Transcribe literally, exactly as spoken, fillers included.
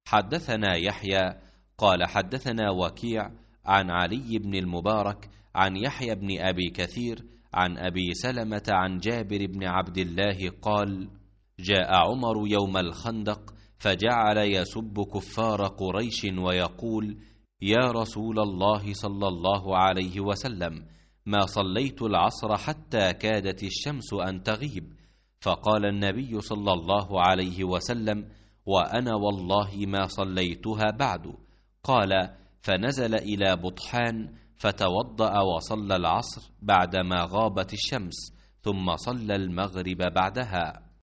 حدثنا يحيى قال حدثنا وكيع عن علي بن المبارك عن يحيى بن أبي كثير عن أبي سلمة عن جابر بن عبد الله قال: جاء عمر يوم الخندق فجعل يسب كفار قريش ويقول: يا رسول الله صلى الله عليه وسلم، ما صليت العصر حتى كادت الشمس أن تغيب. فقال النبي صلى الله عليه وسلم: وأنا والله ما صليتها بعد. قال: فنزل إلى بطحان فتوضأ وصلى العصر بعدما غابت الشمس، ثم صلى المغرب بعدها.